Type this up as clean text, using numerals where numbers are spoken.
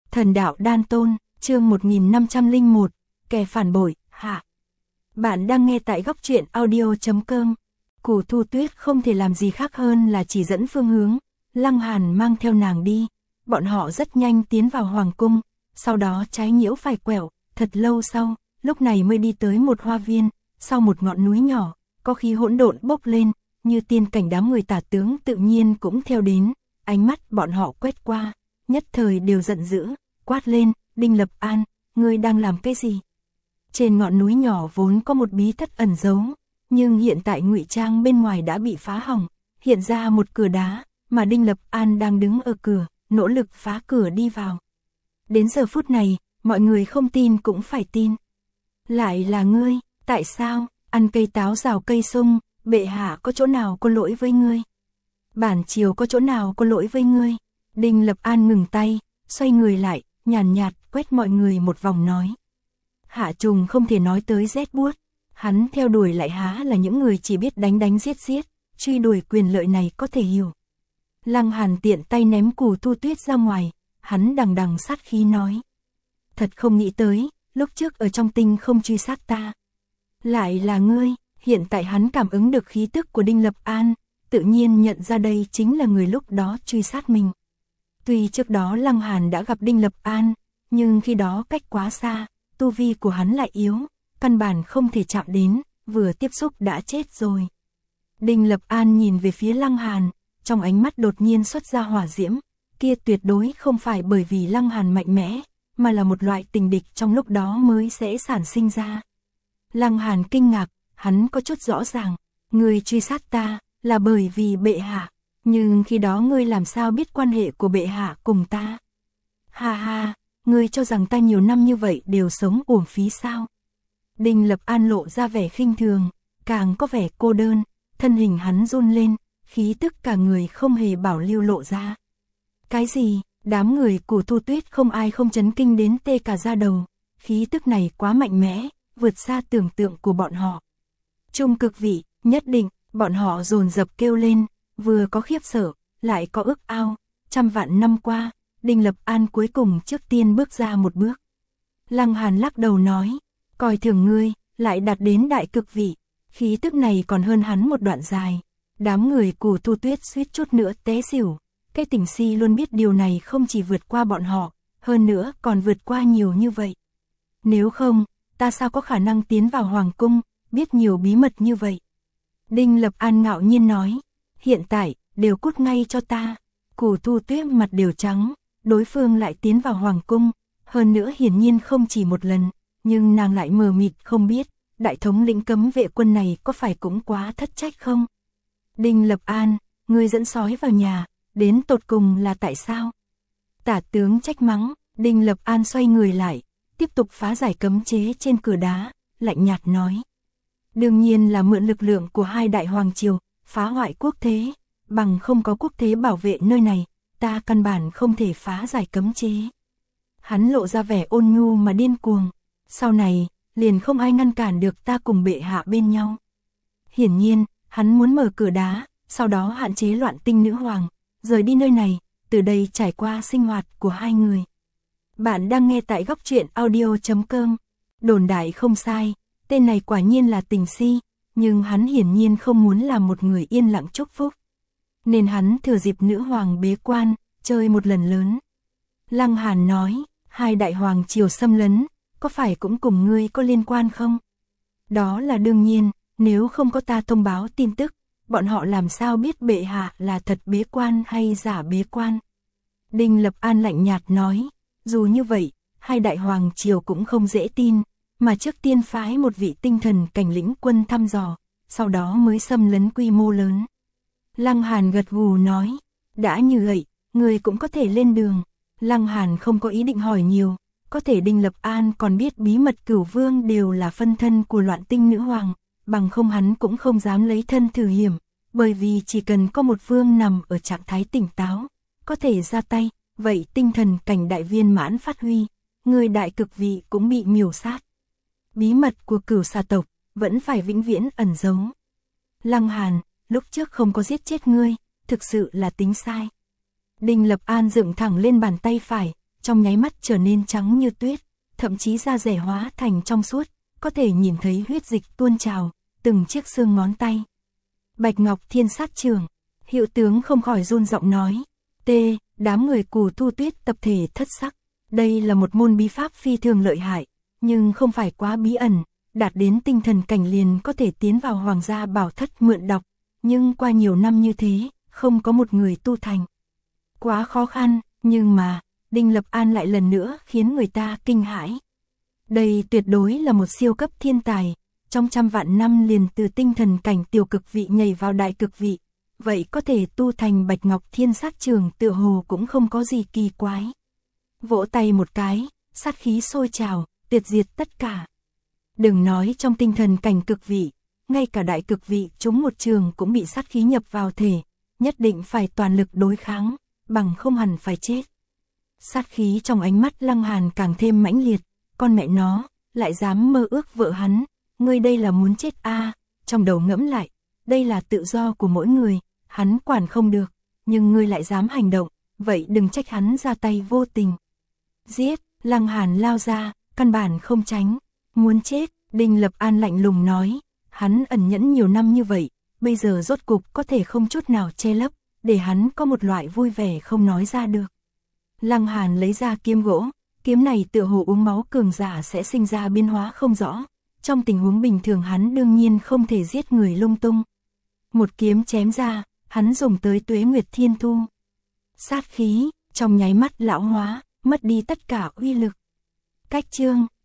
Thần đạo đan tôn, chương 1501, kẻ phản bội, hạ. Bạn đang nghe tại góc truyện audio.com. Cù Thu Tuyết không thể làm gì khác hơn là chỉ dẫn phương hướng, Lăng Hàn mang theo nàng đi. Bọn họ rất nhanh tiến vào hoàng cung, sau đó trái nhiễu phải quẹo, thật lâu sau, lúc này mới đi tới một hoa viên, sau một ngọn núi nhỏ, có khí hỗn độn bốc lên, như tiên cảnh đám người tả tướng tự nhiên cũng theo đến, ánh mắt bọn họ quét qua, nhất thời đều giận dữ, quát lên, Đinh Lập An, ngươi đang làm cái gì? Trên ngọn núi nhỏ vốn có một bí thất ẩn giấu, nhưng hiện tại ngụy trang bên ngoài đã bị phá hỏng, hiện ra một cửa đá, mà Đinh Lập An đang đứng ở cửa, nỗ lực phá cửa đi vào. Đến giờ phút này, mọi người không tin cũng phải tin. Lại là ngươi, tại sao, ăn cây táo rào cây sung, bệ hạ có chỗ nào có lỗi với ngươi? Bản triều có chỗ nào có lỗi với ngươi? Đinh Lập An ngừng tay, xoay người lại, nhàn nhạt quét mọi người một vòng nói. Hạ Trùng không thể nói tới rét buốt, hắn theo đuổi lại há là những người chỉ biết đánh đánh giết giết, truy đuổi quyền lợi này có thể hiểu. Lăng Hàn tiện tay ném Cù Thu Tuyết ra ngoài, hắn đằng đằng sát khí nói. Thật không nghĩ tới, lúc trước ở trong tinh không truy sát ta. Lại là ngươi, hiện tại hắn cảm ứng được khí tức của Đinh Lập An, tự nhiên nhận ra đây chính là người lúc đó truy sát mình. Tuy trước đó Lăng Hàn đã gặp Đinh Lập An, nhưng khi đó cách quá xa, tu vi của hắn lại yếu, căn bản không thể chạm đến, vừa tiếp xúc đã chết rồi. Đinh Lập An nhìn về phía Lăng Hàn, trong ánh mắt đột nhiên xuất ra hỏa diễm, kia tuyệt đối không phải bởi vì Lăng Hàn mạnh mẽ, mà là một loại tình địch trong lúc đó mới sẽ sản sinh ra. Lăng Hàn kinh ngạc, hắn có chút rõ ràng, ngươi truy sát ta, là bởi vì bệ hạ, nhưng khi đó ngươi làm sao biết quan hệ của bệ hạ cùng ta? Ha ha, ngươi cho rằng ta nhiều năm như vậy đều sống uổng phí sao? Đinh Lập An lộ ra vẻ khinh thường, càng có vẻ cô đơn, thân hình hắn run lên, khí tức cả người không hề bảo lưu lộ ra. Cái gì? Đám người Cù Thu Tuyết không ai không chấn kinh đến tê cả da đầu, khí tức này quá mạnh mẽ, vượt xa tưởng tượng của bọn họ. Trung cực vị, nhất định, bọn họ dồn dập kêu lên, vừa có khiếp sợ, lại có ước ao, trăm vạn năm qua, Đinh Lập An cuối cùng trước tiên bước ra một bước. Lăng Hàn lắc đầu nói, coi thường ngươi, lại đạt đến đại cực vị, khí tức này còn hơn hắn một đoạn dài. Đám người Cù Thu Tuyết suýt chút nữa té xỉu, cái Tình Si luôn biết điều này không chỉ vượt qua bọn họ, hơn nữa còn vượt qua nhiều như vậy. Nếu không, ta sao có khả năng tiến vào hoàng cung, biết nhiều bí mật như vậy? Đinh Lập An ngạo nhiên nói, hiện tại, đều cút ngay cho ta. Cù Thu Tuyết mặt đều trắng, đối phương lại tiến vào hoàng cung, hơn nữa hiển nhiên không chỉ một lần, nhưng nàng lại mờ mịt không biết, đại thống lĩnh cấm vệ quân này có phải cũng quá thất trách không? Đinh Lập An, ngươi dẫn sói vào nhà, đến tột cùng là tại sao? Tả tướng trách mắng, Đinh Lập An xoay người lại, tiếp tục phá giải cấm chế trên cửa đá, lạnh nhạt nói. Đương nhiên là mượn lực lượng của hai đại hoàng triều, phá hoại quốc thế, bằng không có quốc thế bảo vệ nơi này, ta căn bản không thể phá giải cấm chế. Hắn lộ ra vẻ ôn nhu mà điên cuồng, sau này, liền không ai ngăn cản được ta cùng bệ hạ bên nhau. Hiển nhiên, hắn muốn mở cửa đá, sau đó hạn chế Loạn Tinh nữ hoàng, rời đi nơi này, từ đây trải qua sinh hoạt của hai người. Bạn đang nghe tại góc truyện audio.com. Đồn đại không sai, tên này quả nhiên là Tình Si, nhưng hắn hiển nhiên không muốn làm một người yên lặng chúc phúc. Nên hắn thừa dịp nữ hoàng bế quan, chơi một lần lớn. Lăng Hàn nói, hai đại hoàng triều xâm lấn, có phải cũng cùng ngươi có liên quan không? Đó là đương nhiên, nếu không có ta thông báo tin tức, bọn họ làm sao biết bệ hạ là thật bế quan hay giả bế quan? Đinh Lập An lạnh nhạt nói, dù như vậy, hai đại hoàng triều cũng không dễ tin, mà trước tiên phái một vị tinh thần cảnh lĩnh quân thăm dò, sau đó mới xâm lấn quy mô lớn. Lăng Hàn gật gù nói, đã như vậy, người cũng có thể lên đường. Lăng Hàn không có ý định hỏi nhiều, có thể Đinh Lập An còn biết bí mật Cửu Vương đều là phân thân của Loạn Tinh nữ hoàng, bằng không hắn cũng không dám lấy thân thử hiểm, bởi vì chỉ cần có một vương nằm ở trạng thái tỉnh táo, có thể ra tay, vậy tinh thần cảnh đại viên mãn phát huy, người đại cực vị cũng bị miểu sát. Bí mật của Cửu Xà tộc vẫn phải vĩnh viễn ẩn giấu. Lăng Hàn, lúc trước không có giết chết ngươi, thực sự là tính sai. Đinh Lập An dựng thẳng lên bàn tay phải, trong nháy mắt trở nên trắng như tuyết, thậm chí da rẻ hóa thành trong suốt, có thể nhìn thấy huyết dịch tuôn trào, từng chiếc xương ngón tay. Bạch Ngọc Thiên Sát Trường, Hiệu tướng không khỏi run giọng nói. Đám người Cù Thu Tuyết tập thể thất sắc. Đây là một môn bí pháp phi thường lợi hại, nhưng không phải quá bí ẩn, đạt đến tinh thần cảnh liền có thể tiến vào hoàng gia bảo thất mượn đọc, nhưng qua nhiều năm như thế, không có một người tu thành. Quá khó khăn, nhưng mà, Đinh Lập An lại lần nữa khiến người ta kinh hãi. Đây tuyệt đối là một siêu cấp thiên tài, trong trăm vạn năm liền từ tinh thần cảnh tiểu cực vị nhảy vào đại cực vị, vậy có thể tu thành Bạch Ngọc Thiên Sát Trường tựa hồ cũng không có gì kỳ quái. Vỗ tay một cái, sát khí sôi trào, tuyệt diệt tất cả. Đừng nói trong tinh thần cảnh cực vị, ngay cả đại cực vị chúng một trường cũng bị sát khí nhập vào thể, nhất định phải toàn lực đối kháng, bằng không hẳn phải chết. Sát khí trong ánh mắt Lăng Hàn càng thêm mãnh liệt, con mẹ nó, lại dám mơ ước vợ hắn, ngươi đây là muốn chết a? Trong đầu ngẫm lại, đây là tự do của mỗi người, hắn quản không được, nhưng ngươi lại dám hành động, vậy đừng trách hắn ra tay vô tình. Giết, Lăng Hàn lao ra, căn bản không tránh, muốn chết, Đinh Lập An lạnh lùng nói, hắn ẩn nhẫn nhiều năm như vậy, bây giờ rốt cục có thể không chút nào che lấp, để hắn có một loại vui vẻ không nói ra được. Lăng Hàn lấy ra kiếm gỗ, kiếm này tựa hồ uống máu cường giả sẽ sinh ra biến hóa không rõ, trong tình huống bình thường hắn đương nhiên không thể giết người lung tung. Một kiếm chém ra, hắn dùng tới Tuế Nguyệt Thiên Thu. Sát khí, trong nháy mắt lão hóa, mất đi tất cả uy lực. Cách chương